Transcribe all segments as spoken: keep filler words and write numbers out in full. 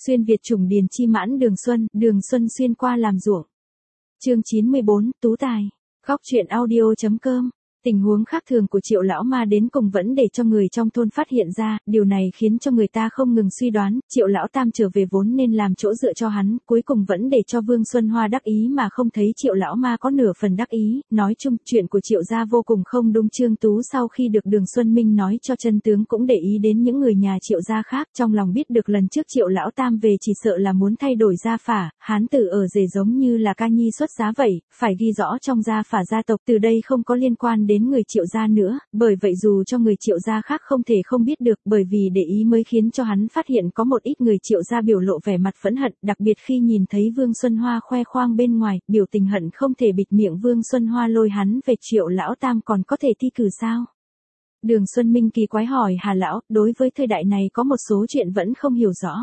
Xuyên Việt chủng điền chi mãn Đường Xuân, Đường Xuân xuyên qua làm ruộng. Chương chín mươi bốn, Tú Tài. Góc truyện audio chấm com. Tình huống khác thường của Triệu lão ma đến cùng vẫn để cho người trong thôn phát hiện ra, điều này khiến cho người ta không ngừng suy đoán, Triệu lão tam trở về vốn nên làm chỗ dựa cho hắn, cuối cùng vẫn để cho Vương Xuân Hoa đắc ý mà không thấy Triệu lão ma có nửa phần đắc ý. Nói chung, chuyện của Triệu gia vô cùng không đúng. Trương Tú sau khi được Đường Xuân Minh nói cho chân tướng cũng để ý đến những người nhà Triệu gia khác, trong lòng biết được lần trước Triệu lão tam về chỉ sợ là muốn thay đổi gia phả, hán tử ở rể giống như là ca nhi xuất giá vậy, phải ghi rõ trong gia phả gia tộc từ đây không có liên quan đến người Triệu gia nữa, bởi vậy dù cho người Triệu gia khác không thể không biết được, bởi vì để ý mới khiến cho hắn phát hiện có một ít người Triệu gia biểu lộ vẻ mặt phẫn hận, đặc biệt khi nhìn thấy Vương Xuân Hoa khoe khoang bên ngoài, biểu tình hận không thể bịt miệng Vương Xuân Hoa lôi hắn về. Triệu lão tam còn có thể thi cử sao? Đường Xuân Minh kỳ quái hỏi Hà lão, đối với thời đại này có một số chuyện vẫn không hiểu rõ.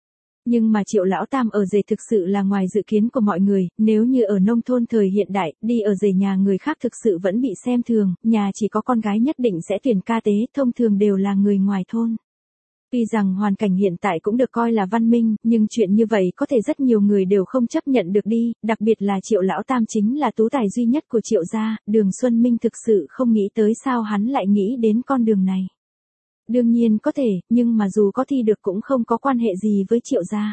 Nhưng mà Triệu lão tam ở rể thực sự là ngoài dự kiến của mọi người, nếu như ở nông thôn thời hiện đại, đi ở rể nhà người khác thực sự vẫn bị xem thường, nhà chỉ có con gái nhất định sẽ tuyển ca tế, thông thường đều là người ngoài thôn. Tuy rằng hoàn cảnh hiện tại cũng được coi là văn minh, nhưng chuyện như vậy có thể rất nhiều người đều không chấp nhận được đi, đặc biệt là Triệu lão tam chính là tú tài duy nhất của Triệu gia, Đường Xuân Minh thực sự không nghĩ tới sao hắn lại nghĩ đến con đường này. Đương nhiên có thể, nhưng mà dù có thi được cũng không có quan hệ gì với Triệu gia.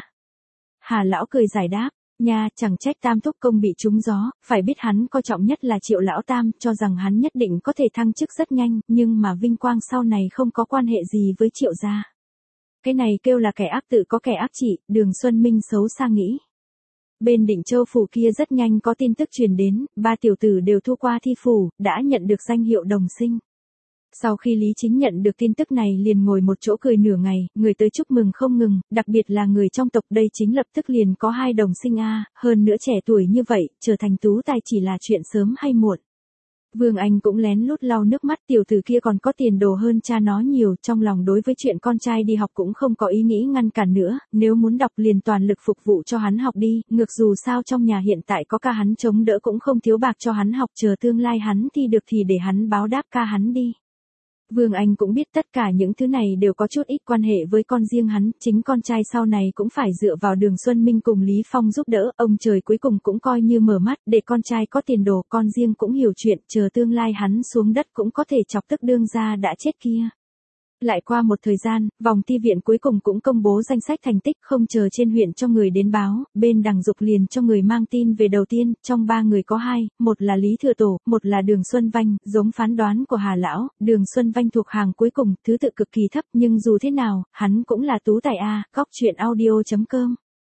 Hà lão cười giải đáp, nha, chẳng trách tam thúc công bị trúng gió, phải biết hắn coi trọng nhất là Triệu lão tam, cho rằng hắn nhất định có thể thăng chức rất nhanh, nhưng mà vinh quang sau này không có quan hệ gì với Triệu gia. Cái này kêu là kẻ ác tự có kẻ ác trị, Đường Xuân Minh xấu xa nghĩ. Bên Định Châu phủ kia rất nhanh có tin tức truyền đến, ba tiểu tử đều thu qua thi phủ, đã nhận được danh hiệu đồng sinh. Sau khi Lý Chính nhận được tin tức này liền ngồi một chỗ cười nửa ngày, người tới chúc mừng không ngừng, đặc biệt là người trong tộc đây chính lập tức liền có hai đồng sinh a, hơn nữa trẻ tuổi như vậy, trở thành tú tài chỉ là chuyện sớm hay muộn. Vương Anh cũng lén lút lau nước mắt, tiểu tử kia còn có tiền đồ hơn cha nó nhiều, trong lòng đối với chuyện con trai đi học cũng không có ý nghĩ ngăn cản nữa, nếu muốn đọc liền toàn lực phục vụ cho hắn học đi, ngược dù sao trong nhà hiện tại có ca hắn chống đỡ cũng không thiếu bạc cho hắn học, chờ tương lai hắn thi được thì để hắn báo đáp ca hắn đi. Vương Anh cũng biết tất cả những thứ này đều có chút ít quan hệ với con riêng hắn, chính con trai sau này cũng phải dựa vào Đường Xuân Minh cùng Lý Phong giúp đỡ, ông trời cuối cùng cũng coi như mở mắt, để con trai có tiền đồ, con riêng cũng hiểu chuyện, chờ tương lai hắn xuống đất cũng có thể chọc tức đương gia đã chết kia. Lại qua một thời gian, vòng thi viện cuối cùng cũng công bố danh sách thành tích, không chờ trên huyện cho người đến báo, bên Đằng Dục liền cho người mang tin về đầu tiên, trong ba người có hai, một là Lý Thừa Tổ, một là Đường Xuân Vanh, giống phán đoán của Hà lão, Đường Xuân Vanh thuộc hàng cuối cùng, thứ tự cực kỳ thấp, nhưng dù thế nào, hắn cũng là tú tài a, góc truyện audio chấm com.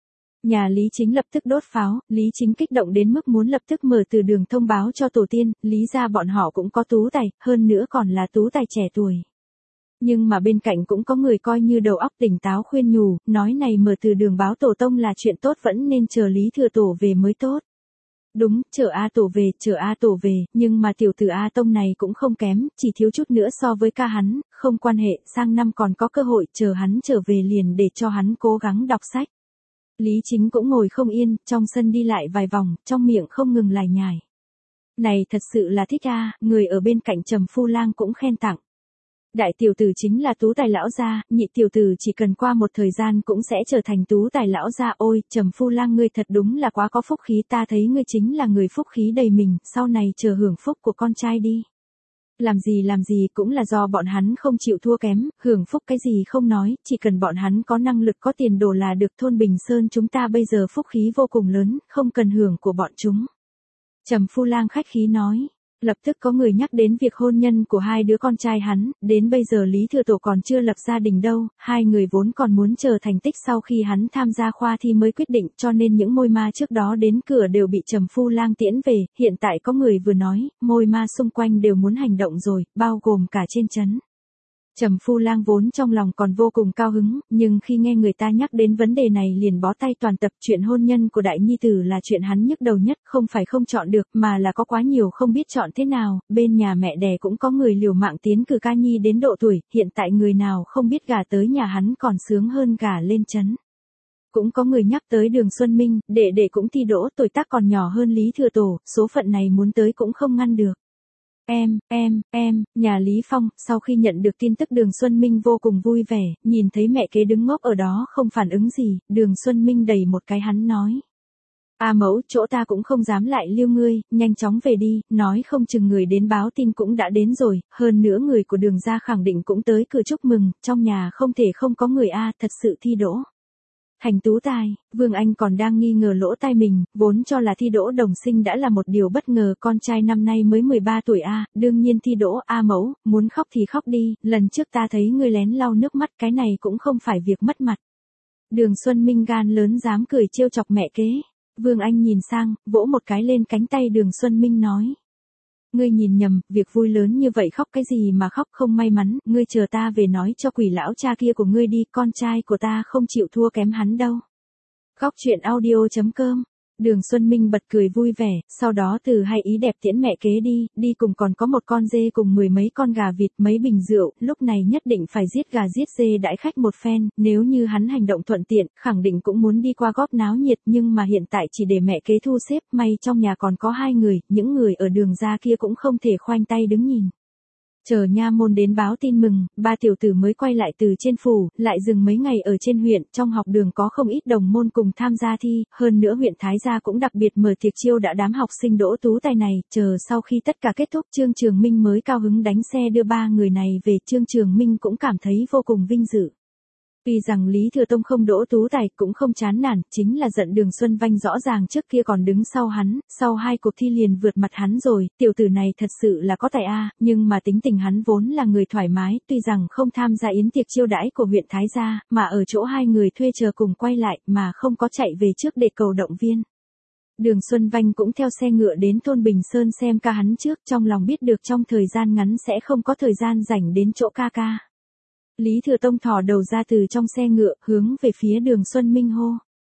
Nhà Lý Chính lập tức đốt pháo, Lý Chính kích động đến mức muốn lập tức mở từ đường thông báo cho tổ tiên, Lý gia bọn họ cũng có tú tài, hơn nữa còn là tú tài trẻ tuổi. Nhưng mà bên cạnh cũng có người coi như đầu óc tỉnh táo khuyên nhủ, nói này mở từ đường báo tổ tông là chuyện tốt, vẫn nên chờ Lý Thừa Tổ về mới tốt. Đúng, chờ A Tổ về, chờ A Tổ về, nhưng mà tiểu tử A Tông này cũng không kém, chỉ thiếu chút nữa so với ca hắn, không quan hệ, sang năm còn có cơ hội, chờ hắn trở về liền để cho hắn cố gắng đọc sách. Lý Chính cũng ngồi không yên, trong sân đi lại vài vòng, trong miệng không ngừng lải nhải. Này thật sự là thích a, người ở bên cạnh Trầm Phu Lang cũng khen tặng. Đại tiểu tử chính là tú tài lão gia, nhị tiểu tử chỉ cần qua một thời gian cũng sẽ trở thành tú tài lão gia. Ôi, Trầm Phu Lang ngươi thật đúng là quá có phúc khí, ta thấy ngươi chính là người phúc khí đầy mình, sau này chờ hưởng phúc của con trai đi. Làm gì làm gì cũng là do bọn hắn không chịu thua kém, hưởng phúc cái gì không nói, chỉ cần bọn hắn có năng lực có tiền đồ là được. Thôn Bình Sơn chúng ta bây giờ phúc khí vô cùng lớn, không cần hưởng của bọn chúng. Trầm Phu Lang khách khí nói. Lập tức có người nhắc đến việc hôn nhân của hai đứa con trai hắn, đến bây giờ Lý Thừa Tổ còn chưa lập gia đình đâu, hai người vốn còn muốn chờ thành tích sau khi hắn tham gia khoa thi mới quyết định, cho nên những môi ma trước đó đến cửa đều bị Trầm Phu Lang tiễn về, hiện tại có người vừa nói, môi ma xung quanh đều muốn hành động rồi, bao gồm cả trên trấn. Trầm Phu Lang vốn trong lòng còn vô cùng cao hứng, nhưng khi nghe người ta nhắc đến vấn đề này liền bó tay toàn tập. Chuyện hôn nhân của đại nhi tử là chuyện hắn nhức đầu nhất, không phải không chọn được, mà là có quá nhiều không biết chọn thế nào, bên nhà mẹ đẻ cũng có người liều mạng tiến cử ca nhi đến độ tuổi, hiện tại người nào không biết gả tới nhà hắn còn sướng hơn gả lên trấn. Cũng có người nhắc tới Đường Xuân Minh, đệ đệ cũng thi đỗ, tuổi tác còn nhỏ hơn Lý Thừa Tổ, số phận này muốn tới cũng không ngăn được. Em, em, em, nhà Lý Phong, sau khi nhận được tin tức Đường Xuân Minh vô cùng vui vẻ, nhìn thấy mẹ kế đứng ngốc ở đó không phản ứng gì, Đường Xuân Minh đẩy một cái hắn nói. A mẫu, chỗ ta cũng không dám lại lưu ngươi, nhanh chóng về đi, nói không chừng người đến báo tin cũng đã đến rồi, hơn nữa người của Đường gia khẳng định cũng tới cửa chúc mừng, trong nhà không thể không có người a, thật sự thi đỗ. Thành tú tài, Vương Anh còn đang nghi ngờ lỗ tai mình, vốn cho là thi đỗ đồng sinh đã là một điều bất ngờ, con trai năm nay mới mười ba tuổi a, đương nhiên thi đỗ. A mẫu, muốn khóc thì khóc đi, lần trước ta thấy ngươi lén lau nước mắt, cái này cũng không phải việc mất mặt. Đường Xuân Minh gan lớn dám cười trêu chọc mẹ kế. Vương Anh nhìn sang, vỗ một cái lên cánh tay Đường Xuân Minh nói. Ngươi nhìn nhầm, việc vui lớn như vậy khóc cái gì mà khóc, không may mắn, ngươi chờ ta về nói cho quỷ lão cha kia của ngươi đi, con trai của ta không chịu thua kém hắn đâu. Góc truyện audio chấm com. Đường Xuân Minh bật cười vui vẻ, sau đó từ hay ý đẹp tiễn mẹ kế đi, đi cùng còn có một con dê cùng mười mấy con gà vịt, mấy bình rượu, lúc này nhất định phải giết gà giết dê đãi khách một phen, nếu như hắn hành động thuận tiện, khẳng định cũng muốn đi qua góp náo nhiệt, nhưng mà hiện tại chỉ để mẹ kế thu xếp, may trong nhà còn có hai người, những người ở Đường gia kia cũng không thể khoanh tay đứng nhìn. Chờ nha môn đến báo tin mừng, ba tiểu tử mới quay lại từ trên phủ, lại dừng mấy ngày ở trên huyện, trong học đường có không ít đồng môn cùng tham gia thi, hơn nữa huyện Thái Gia cũng đặc biệt mở tiệc chiêu đã đám học sinh đỗ tú tài này, chờ sau khi tất cả kết thúc Trương Trường Minh mới cao hứng đánh xe đưa ba người này về, Trương Trường Minh cũng cảm thấy vô cùng vinh dự. Tuy rằng Lý Thừa Tông không đỗ tú tài cũng không chán nản, chính là giận Đường Xuân Vanh rõ ràng trước kia còn đứng sau hắn, sau hai cuộc thi liền vượt mặt hắn rồi, tiểu tử này thật sự là có tài a, nhưng mà tính tình hắn vốn là người thoải mái, tuy rằng không tham gia yến tiệc chiêu đãi của huyện Thái Gia, mà ở chỗ hai người thuê chờ cùng quay lại, mà không có chạy về trước để cầu động viên. Đường Xuân Vanh cũng theo xe ngựa đến thôn Bình Sơn xem ca hắn trước, trong lòng biết được trong thời gian ngắn sẽ không có thời gian rảnh đến chỗ ca ca. Lý Thừa Tông thò đầu ra từ trong xe ngựa, hướng về phía Đường Xuân Minh hô.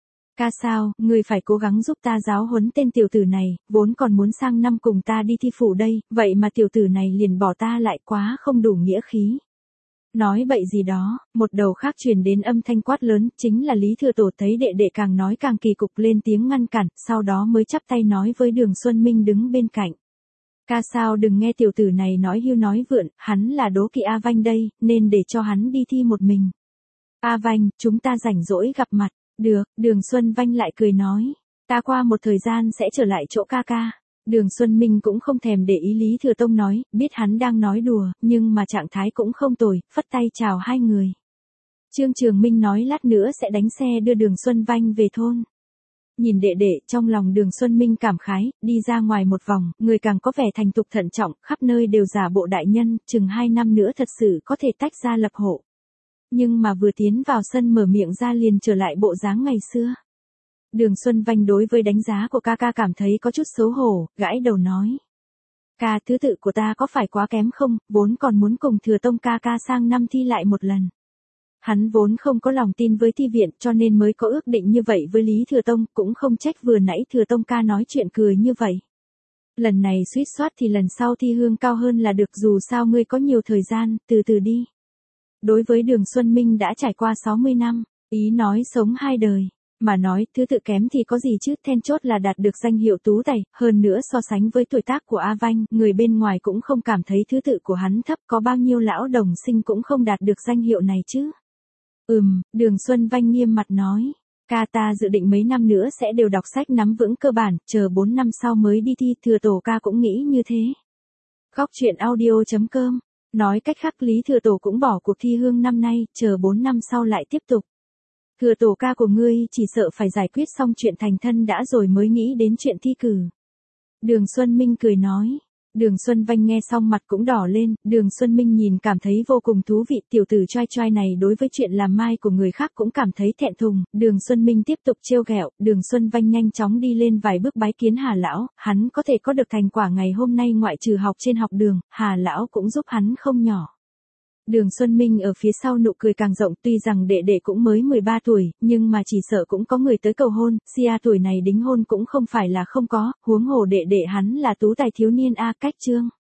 Ca sao, người phải cố gắng giúp ta giáo huấn tên tiểu tử này, vốn còn muốn sang năm cùng ta đi thi phủ đây, vậy mà tiểu tử này liền bỏ ta lại, quá không đủ nghĩa khí. Nói bậy gì đó, một đầu khác truyền đến âm thanh quát lớn, chính là Lý Thừa Tổ thấy đệ đệ càng nói càng kỳ cục lên tiếng ngăn cản, sau đó mới chắp tay nói với Đường Xuân Minh đứng bên cạnh. Ca sao đừng nghe tiểu tử này nói hưu nói vượn, hắn là đố kỵ A Vanh đây, nên để cho hắn đi thi một mình. A Vanh, chúng ta rảnh rỗi gặp mặt, được, Đường Xuân Vanh lại cười nói, ta qua một thời gian sẽ trở lại chỗ ca ca. Đường Xuân Minh cũng không thèm để ý Lý Thừa Tông nói, biết hắn đang nói đùa, nhưng mà trạng thái cũng không tồi, phất tay chào hai người. Trương Trường Minh nói lát nữa sẽ đánh xe đưa Đường Xuân Vanh về thôn. Nhìn đệ đệ, trong lòng Đường Xuân Minh cảm khái, đi ra ngoài một vòng, người càng có vẻ thành thục thận trọng, khắp nơi đều giả bộ đại nhân, chừng hai năm nữa thật sự có thể tách ra lập hộ. Nhưng mà vừa tiến vào sân mở miệng ra liền trở lại bộ dáng ngày xưa. Đường Xuân Vanh đối với đánh giá của ca ca cảm thấy có chút xấu hổ, gãi đầu nói. Ca, thứ tự của ta có phải quá kém không, vốn còn muốn cùng Thừa Tông ca ca sang năm thi lại một lần. Hắn vốn không có lòng tin với thi viện cho nên mới có ước định như vậy với Lý Thừa Tông, cũng không trách vừa nãy Thừa Tông ca nói chuyện cười như vậy. Lần này suýt soát thì lần sau thi hương cao hơn là được, dù sao ngươi có nhiều thời gian, từ từ đi. Đối với Đường Xuân Minh đã trải qua sáu mươi năm, ý nói sống hai đời. Mà nói, thứ tự kém thì có gì chứ, then chốt là đạt được danh hiệu tú tài, hơn nữa so sánh với tuổi tác của A Vanh, người bên ngoài cũng không cảm thấy thứ tự của hắn thấp, có bao nhiêu lão đồng sinh cũng không đạt được danh hiệu này chứ. Ừm, Đường Xuân Vanh nghiêm mặt nói, ca ta dự định mấy năm nữa sẽ đều đọc sách nắm vững cơ bản, chờ bốn năm sau mới đi thi, Thừa Tổ ca cũng nghĩ như thế. Góc truyện audio chấm com, nói cách khác Lý Thừa Tổ cũng bỏ cuộc thi hương năm nay, chờ bốn năm sau lại tiếp tục. Thừa Tổ ca của ngươi chỉ sợ phải giải quyết xong chuyện thành thân đã rồi mới nghĩ đến chuyện thi cử. Đường Xuân Minh cười nói. Đường Xuân Vanh nghe xong mặt cũng đỏ lên, Đường Xuân Minh nhìn cảm thấy vô cùng thú vị, tiểu tử trai trai này đối với chuyện làm mai của người khác cũng cảm thấy thẹn thùng, Đường Xuân Minh tiếp tục trêu ghẹo, Đường Xuân Vanh nhanh chóng đi lên vài bước bái kiến Hà Lão, hắn có thể có được thành quả ngày hôm nay ngoại trừ học trên học đường, Hà Lão cũng giúp hắn không nhỏ. Đường Xuân Minh ở phía sau nụ cười càng rộng, tuy rằng đệ đệ cũng mới mười ba tuổi, nhưng mà chỉ sợ cũng có người tới cầu hôn, Sia tuổi này đính hôn cũng không phải là không có, huống hồ đệ đệ hắn là tú tài thiếu niên a, cách trương.